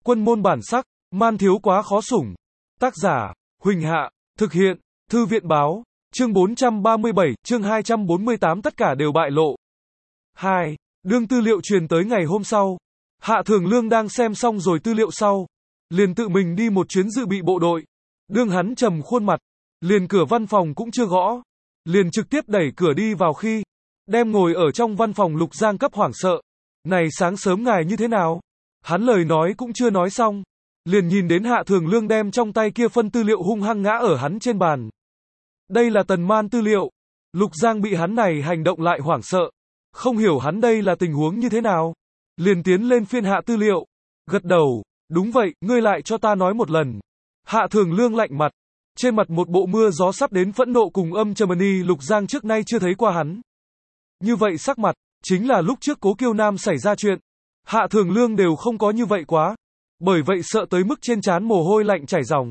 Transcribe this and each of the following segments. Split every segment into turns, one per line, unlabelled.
Quân môn bản sắc, man thiếu quá khó sủng. Tác giả, Huỳnh Hạ, thực hiện, Thư viện báo, chương 437, chương 248 tất cả đều bại lộ. 2. Đương tư liệu truyền tới ngày hôm sau. Hạ Thường Lương đang xem xong rồi tư liệu sau. Liền tự mình đi một chuyến dự bị bộ đội. Đương hắn trầm khuôn mặt. Liền cửa văn phòng cũng chưa gõ. Liền trực tiếp đẩy cửa đi vào khi. Đem ngồi ở trong văn phòng Lục Giang cấp hoảng sợ. Này sáng sớm ngài như thế nào? Hắn lời nói cũng chưa nói xong. Liền nhìn đến Hạ Thường Lương đem trong tay kia phân tư liệu hung hăng ngã ở hắn trên bàn. Đây là Tần Man tư liệu. Lục Giang bị hắn này hành động lại hoảng sợ. Không hiểu hắn đây là tình huống như thế nào. Liền tiến lên phiên hạ tư liệu. Gật đầu, đúng vậy, ngươi lại cho ta nói một lần. Hạ Thường Lương lạnh mặt. Trên mặt một bộ mưa gió sắp đến phẫn nộ cùng âm trầm ni Lục Giang trước nay chưa thấy qua hắn. Như vậy sắc mặt, chính là lúc trước Cố Kiêu Nam xảy ra chuyện. Hạ Thường Lương đều không có như vậy quá. Bởi vậy sợ tới mức trên trán mồ hôi lạnh chảy ròng.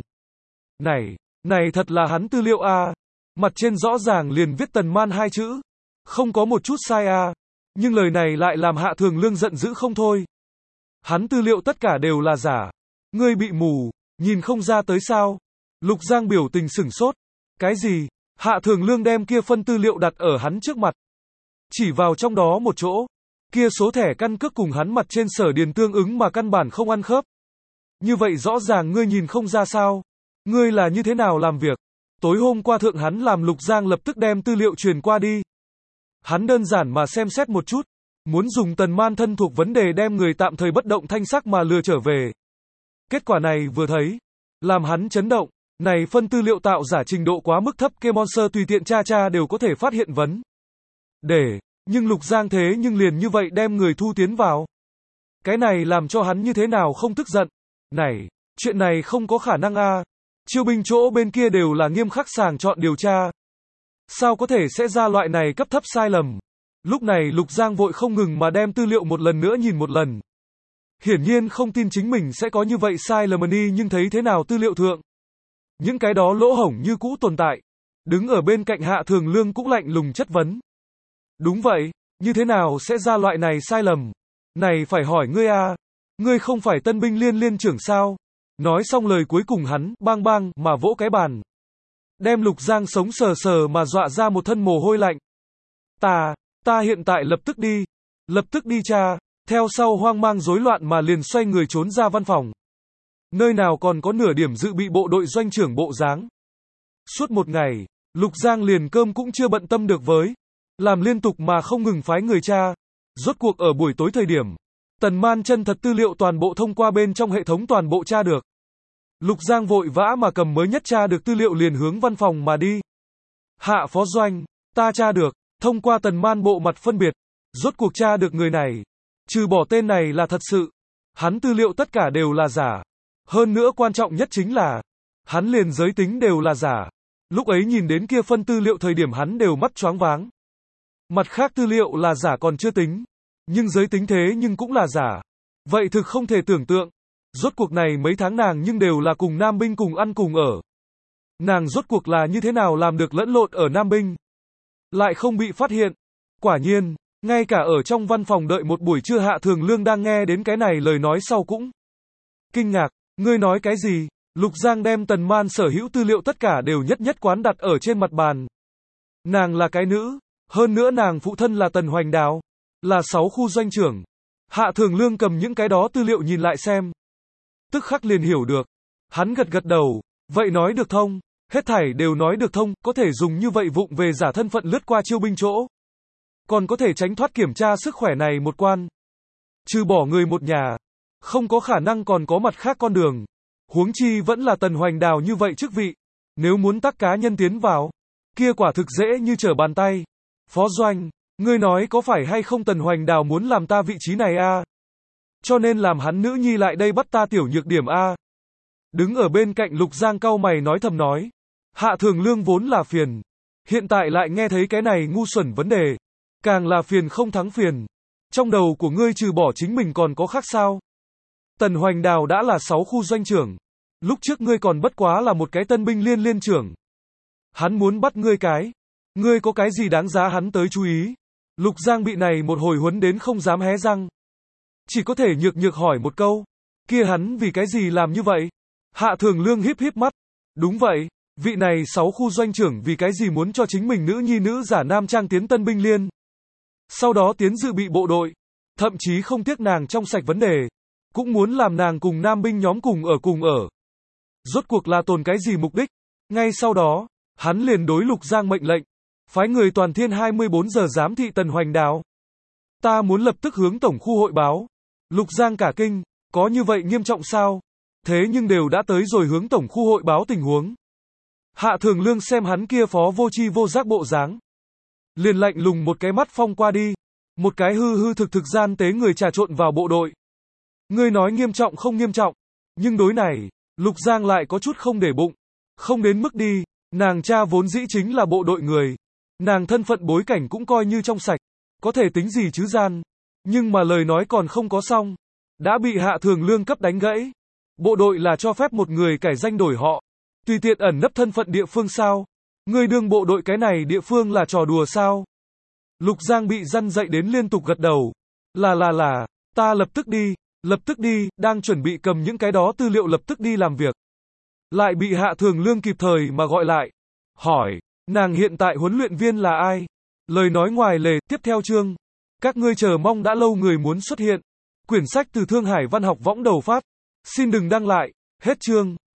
Này thật là hắn tư liệu a. Mặt trên rõ ràng liền viết Tần Man hai chữ. Không có một chút sai a. Nhưng lời này lại làm Hạ Thường Lương giận dữ không thôi. Hắn tư liệu tất cả đều là giả. Ngươi bị mù, nhìn không ra tới sao? Lục Giang biểu tình sửng sốt. Cái gì? Hạ Thường Lương đem kia phân tư liệu đặt ở hắn trước mặt. Chỉ vào trong đó một chỗ. Kia số thẻ căn cước cùng hắn mặt trên sở điền tương ứng mà căn bản không ăn khớp. Như vậy rõ ràng ngươi nhìn không ra sao? Ngươi là như thế nào làm việc? Tối hôm qua thượng hắn làm Lục Giang lập tức đem tư liệu truyền qua đi. Hắn đơn giản mà xem xét một chút. Muốn dùng Tần Man thân thuộc vấn đề đem người tạm thời bất động thanh sắc mà lừa trở về. Kết quả này vừa thấy. Làm hắn chấn động. Này phân tư liệu tạo giả trình độ quá mức thấp, Monster tùy tiện tra đều có thể phát hiện vấn đề. Nhưng Lục Giang thế nhưng liền như vậy đem người thu tiến vào. Cái này làm cho hắn như thế nào không tức giận. Này, chuyện này không có khả năng a. Chiêu binh chỗ bên kia đều là nghiêm khắc sàng chọn điều tra. Sao có thể sẽ ra loại này cấp thấp sai lầm. Lúc này Lục Giang vội không ngừng mà đem tư liệu một lần nữa nhìn một lần. Hiển nhiên không tin chính mình sẽ có như vậy sai lầm đi, nhưng thấy thế nào tư liệu thượng. Những cái đó lỗ hổng như cũ tồn tại. Đứng ở bên cạnh Hạ Thường Lương cũng lạnh lùng chất vấn. Đúng vậy, như thế nào sẽ ra loại này sai lầm? Này phải hỏi ngươi a. Ngươi không phải tân binh liên trưởng sao? Nói xong lời cuối cùng hắn, bang bang, mà vỗ cái bàn. Đem Lục Giang sống sờ sờ mà dọa ra một thân mồ hôi lạnh. Ta hiện tại lập tức đi cha. Theo sau hoang mang rối loạn mà liền xoay người trốn ra văn phòng. Nơi nào còn có nửa điểm dự bị bộ đội doanh trưởng bộ dáng. Suốt một ngày, Lục Giang liền cơm cũng chưa bận tâm được với. Làm liên tục mà không ngừng phái người tra. Rốt cuộc ở buổi tối thời điểm. Tần Man chân thật tư liệu toàn bộ thông qua bên trong hệ thống toàn bộ tra được. Lục Giang vội vã mà cầm mới nhất tra được tư liệu liền hướng văn phòng mà đi. Hạ phó doanh, ta tra được, thông qua Tần Man bộ mặt phân biệt. Rốt cuộc tra được người này. Trừ bỏ tên này là thật sự. Hắn tư liệu tất cả đều là giả. Hơn nữa quan trọng nhất chính là. Hắn liền giới tính đều là giả. Lúc ấy nhìn đến kia phân tư liệu thời điểm hắn đều mắt choáng váng. Mặt khác tư liệu là giả còn chưa tính. Nhưng giới tính thế nhưng cũng là giả. Vậy thực không thể tưởng tượng. Rốt cuộc này mấy tháng nàng nhưng đều là cùng Nam binh cùng ăn cùng ở. Nàng rốt cuộc là như thế nào làm được lẫn lộn ở Nam binh. Lại không bị phát hiện. Quả nhiên, ngay cả ở trong văn phòng đợi một buổi trưa Hạ Thường Lương đang nghe đến cái này lời nói sau cũng kinh ngạc. Ngươi nói cái gì? Lục Giang đem Tần Man sở hữu tư liệu tất cả đều nhất quán đặt ở trên mặt bàn. Nàng là cái nữ. Hơn nữa nàng phụ thân là Tần Hoành Đào. Là 6 khu doanh trưởng. Hạ Thường Lương cầm những cái đó tư liệu nhìn lại xem. Tức khắc liền hiểu được. Hắn gật đầu. Vậy nói được thông. Hết thảy đều nói được thông. Có thể dùng như vậy vụng về giả thân phận lướt qua chiêu binh chỗ. Còn có thể tránh thoát kiểm tra sức khỏe này một quan. Trừ bỏ người một nhà. Không có khả năng còn có mặt khác con đường. Huống chi vẫn là Tần Hoành Đào như vậy chức vị. Nếu muốn tắc cá nhân tiến vào. Kia quả thực dễ như trở bàn tay. Phó doanh. Ngươi nói có phải hay không Tần Hoành Đào muốn làm ta vị trí này a? Cho nên làm hắn nữ nhi lại đây bắt ta tiểu nhược điểm a. Đứng ở bên cạnh Lục Giang cau mày nói thầm nói. Hạ Thường Lương vốn là phiền. Hiện tại lại nghe thấy cái này ngu xuẩn vấn đề. Càng là phiền không thắng phiền. Trong đầu của ngươi trừ bỏ chính mình còn có khác sao? Tần Hoành Đào đã là 6 khu doanh trưởng. Lúc trước ngươi còn bất quá là một cái tân binh liên trưởng. Hắn muốn bắt ngươi ngươi có cái gì đáng giá hắn tới chú ý? Lục Giang bị này một hồi huấn đến không dám hé răng. Chỉ có thể nhược hỏi một câu. Kia hắn vì cái gì làm như vậy? Hạ Thường Lương híp híp mắt. Đúng vậy, vị này 6 khu doanh trưởng vì cái gì muốn cho chính mình nữ nhi nữ giả nam trang tiến Tân binh liên. Sau đó tiến dự bị bộ đội. Thậm chí không tiếc nàng trong sạch vấn đề. Cũng muốn làm nàng cùng nam binh nhóm cùng ở. Rốt cuộc là tồn cái gì mục đích? Ngay sau đó, hắn liền đối Lục Giang mệnh lệnh. Phái người toàn thiên 24 giờ giám thị Tần Hoành Đào. Ta muốn lập tức hướng tổng khu hội báo. Lục Giang cả kinh, có như vậy nghiêm trọng sao? Thế nhưng đều đã tới rồi hướng tổng khu hội báo tình huống. Hạ Thường Lương xem hắn kia phó vô tri vô giác bộ dáng. Liền lạnh lùng một cái mắt phong qua đi. Một cái hư hư thực thực gian tế người trà trộn vào bộ đội. Ngươi nói nghiêm trọng không nghiêm trọng. Nhưng đối này, Lục Giang lại có chút không để bụng. Không đến mức đi, nàng cha vốn dĩ chính là bộ đội người. Nàng thân phận bối cảnh cũng coi như trong sạch. Có thể tính gì chứ gian. Nhưng mà lời nói còn không có xong. Đã bị Hạ Thường Lương cấp đánh gãy. Bộ đội là cho phép một người cải danh đổi họ. Tùy tiện ẩn nấp thân phận địa phương sao? Ngươi đương bộ đội cái này địa phương là trò đùa sao? Lục Giang bị răn dậy đến liên tục gật đầu. Là, ta lập tức đi, đang chuẩn bị cầm những cái đó tư liệu lập tức đi làm việc. Lại bị Hạ Thường Lương kịp thời mà gọi lại. Hỏi, nàng hiện tại huấn luyện viên là ai? Lời nói ngoài lề, tiếp theo chương. Các ngươi chờ mong đã lâu người muốn xuất hiện. Quyển sách từ Thương Hải Văn học võng đầu phát. Xin đừng đăng lại, hết chương.